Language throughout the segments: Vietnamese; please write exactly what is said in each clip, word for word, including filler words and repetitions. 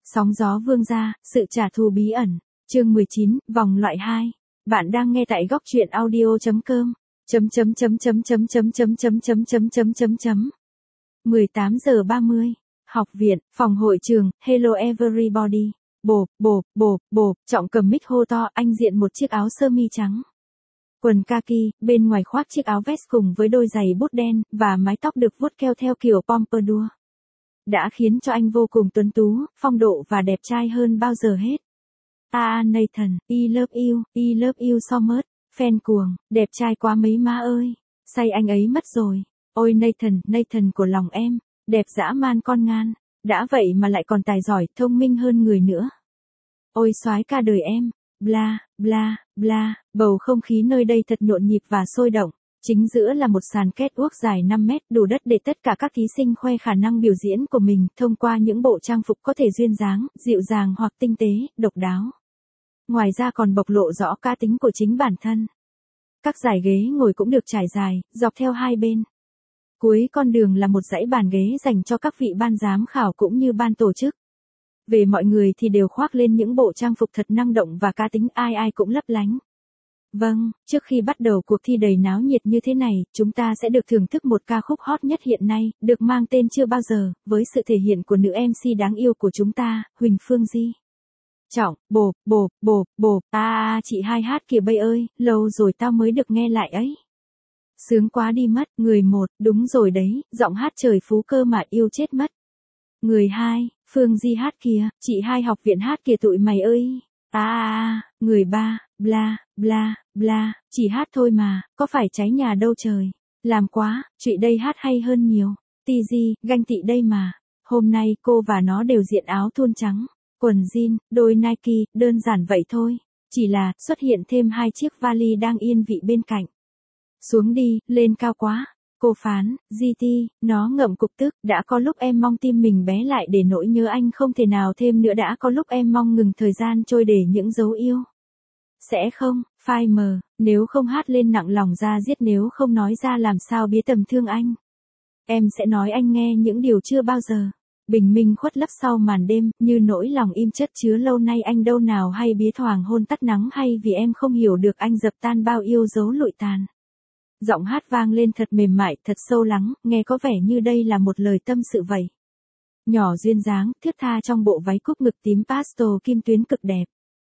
Sóng gió vương gia, sự trả thù bí ẩn. Chương mười chín, vòng loại hai. Bạn đang nghe tại góc truyện audio chấm com. Chấm chấm chấm chấm chấm chấm chấm chấm chấm chấm chấm chấm chấm. mười tám giờ ba mươi. Học viện, phòng hội trường, hello everybody. Bộp, bộp, bộp, bộp, Trọng cầm mic hô to, anh diện một chiếc áo sơ mi trắng. Quần kaki, bên ngoài khoác chiếc áo vest cùng với đôi giày bút đen, và mái tóc được vuốt keo theo kiểu pompadour. Đã khiến cho anh vô cùng tuấn tú, phong độ và đẹp trai hơn bao giờ hết. Ah Nathan, I love you, I love you so much, fan cuồng, đẹp trai quá mấy má ơi, say anh ấy mất rồi. Ôi Nathan, Nathan của lòng em, đẹp dã man con ngan, đã vậy mà lại còn tài giỏi, thông minh hơn người nữa. Ôi soái ca đời em, bla, bla, bla, bầu không khí nơi đây thật nhộn nhịp và sôi động. Chính giữa là một sàn catwalk dài năm mét, đủ đất để tất cả các thí sinh khoe khả năng biểu diễn của mình thông qua những bộ trang phục có thể duyên dáng, dịu dàng hoặc tinh tế, độc đáo. Ngoài ra còn bộc lộ rõ cá tính của chính bản thân. Các dải ghế ngồi cũng được trải dài, dọc theo hai bên. Cuối con đường là một dãy bàn ghế dành cho các vị ban giám khảo cũng như ban tổ chức. Về mọi người thì đều khoác lên những bộ trang phục thật năng động và cá tính, ai ai cũng lấp lánh. Vâng, trước khi bắt đầu cuộc thi đầy náo nhiệt như thế này, chúng ta sẽ được thưởng thức một ca khúc hot nhất hiện nay, được mang tên Chưa Bao Giờ, với sự thể hiện của nữ em xê đáng yêu của chúng ta, Huỳnh Phương Di. Trọng, bộp, bộp, bộp, bộp, à, à chị hai hát kìa bây ơi, lâu rồi tao mới được nghe lại ấy. Sướng quá đi mất, người một, đúng rồi đấy, giọng hát trời phú cơ mà yêu chết mất. Người hai, Phương Di hát kìa, chị hai học viện hát kìa tụi mày ơi. À, à, à, người ba, bla, bla, bla, chỉ hát thôi mà, có phải cháy nhà đâu trời. Làm quá, chị đây hát hay hơn nhiều. Ti Di, ganh tị đây mà. Hôm nay cô và nó đều diện áo thun trắng, quần jean, đôi Nike, đơn giản vậy thôi. Chỉ là, xuất hiện thêm hai chiếc vali đang yên vị bên cạnh. Xuống đi, lên cao quá. Cô phán, giê tê, nó ngậm cục tức, đã có lúc em mong tim mình bé lại để nỗi nhớ anh không thể nào thêm nữa, đã có lúc em mong ngừng thời gian trôi để những dấu yêu. Sẽ không, phai mờ, nếu không hát lên nặng lòng ra giết, nếu không nói ra làm sao biết tầm thương anh. Em sẽ nói anh nghe những điều chưa bao giờ. Bình minh khuất lấp sau màn đêm, như nỗi lòng im chất chứa lâu nay anh đâu nào hay biết thoảng hôn tắt nắng, hay vì em không hiểu được anh dập tan bao yêu dấu lụi tàn. Giọng hát vang lên thật mềm mại, thật sâu lắng, nghe có vẻ như đây là một lời tâm sự vậy. Nhỏ duyên dáng, thướt tha trong bộ váy cúc ngực tím pastel kim tuyến cực đẹp.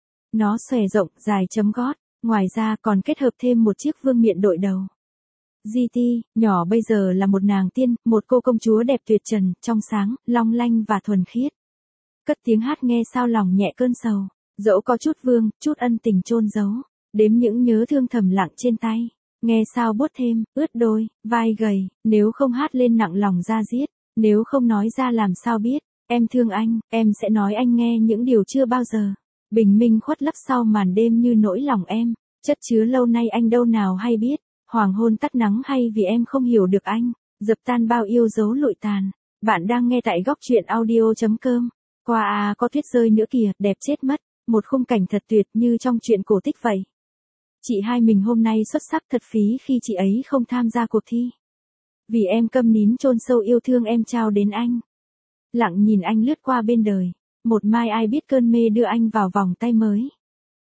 Nó xòe rộng, dài chấm gót, ngoài ra còn kết hợp thêm một chiếc vương miện đội đầu. giê tê, nhỏ bây giờ là một nàng tiên, một cô công chúa đẹp tuyệt trần, trong sáng, long lanh và thuần khiết. Cất tiếng hát nghe sao lòng nhẹ cơn sầu, dẫu có chút vương, chút ân tình chôn giấu, đếm những nhớ thương thầm lặng trên tay. Nghe sao buốt thêm, ướt đôi, vai gầy, nếu không hát lên nặng lòng ra giết, nếu không nói ra làm sao biết, em thương anh, em sẽ nói anh nghe những điều chưa bao giờ. Bình minh khuất lấp sau màn đêm như nỗi lòng em, chất chứa lâu nay anh đâu nào hay biết, hoàng hôn tắt nắng hay vì em không hiểu được anh, dập tan bao yêu dấu lụi tàn. Bạn đang nghe tại góc truyện audio chấm com. Qua à có tuyết rơi nữa kìa, đẹp chết mất, một khung cảnh thật tuyệt như trong truyện cổ tích vậy. Chị hai mình hôm nay xuất sắc thật phí khi chị ấy không tham gia cuộc thi. Vì em câm nín chôn sâu yêu thương em trao đến anh. Lặng nhìn anh lướt qua bên đời. Một mai ai biết cơn mê đưa anh vào vòng tay mới.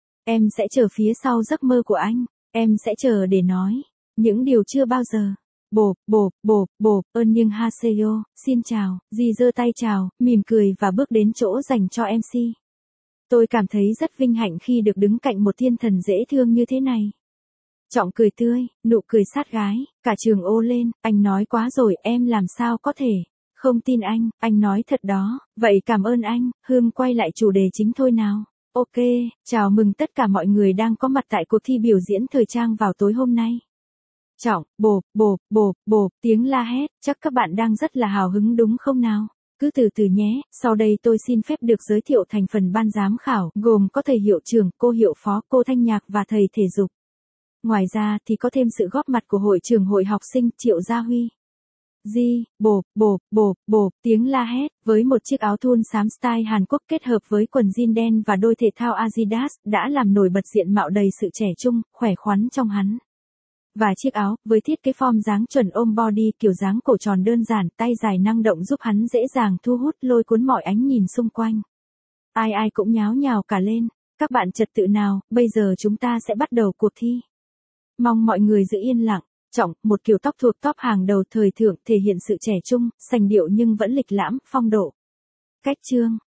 Em sẽ chờ phía sau giấc mơ của anh. Em sẽ chờ để nói những điều chưa bao giờ. Bộp, bộp, bộp, bộp, ơn nhưng haseyo, xin chào, dì giơ tay chào, mỉm cười và bước đến chỗ dành cho em xê. Tôi cảm thấy rất vinh hạnh khi được đứng cạnh một thiên thần dễ thương như thế này. Trọng cười tươi, nụ cười sát gái, cả trường ồ lên, anh nói quá rồi, em làm sao có thể không tin anh, anh nói thật đó, vậy cảm ơn anh. Hương quay lại chủ đề chính thôi nào. Ok, chào mừng tất cả mọi người đang có mặt tại cuộc thi biểu diễn thời trang vào tối hôm nay. Trọng, bộp, bộp, bộp, bộp, tiếng la hét, chắc các bạn đang rất là hào hứng đúng không nào? Cứ từ từ nhé, sau đây tôi xin phép được giới thiệu thành phần ban giám khảo, gồm có thầy hiệu trưởng, cô hiệu phó, cô thanh nhạc và thầy thể dục. Ngoài ra thì có thêm sự góp mặt của hội trưởng hội học sinh Triệu Gia Huy. Di, bộp, bộp, bộp, bộp, tiếng la hét, với một chiếc áo thun xám style Hàn Quốc kết hợp với quần jean đen và đôi thể thao Adidas, đã làm nổi bật diện mạo đầy sự trẻ trung, khỏe khoắn trong hắn. Và chiếc áo, với thiết kế form dáng chuẩn ôm body kiểu dáng cổ tròn đơn giản, tay dài năng động giúp hắn dễ dàng thu hút lôi cuốn mọi ánh nhìn xung quanh. Ai ai cũng nháo nhào cả lên. Các bạn trật tự nào, bây giờ chúng ta sẽ bắt đầu cuộc thi. Mong mọi người giữ yên lặng. Trọng, một kiểu tóc thuộc top hàng đầu thời thượng thể hiện sự trẻ trung, sành điệu nhưng vẫn lịch lãm, phong độ. Cách chương.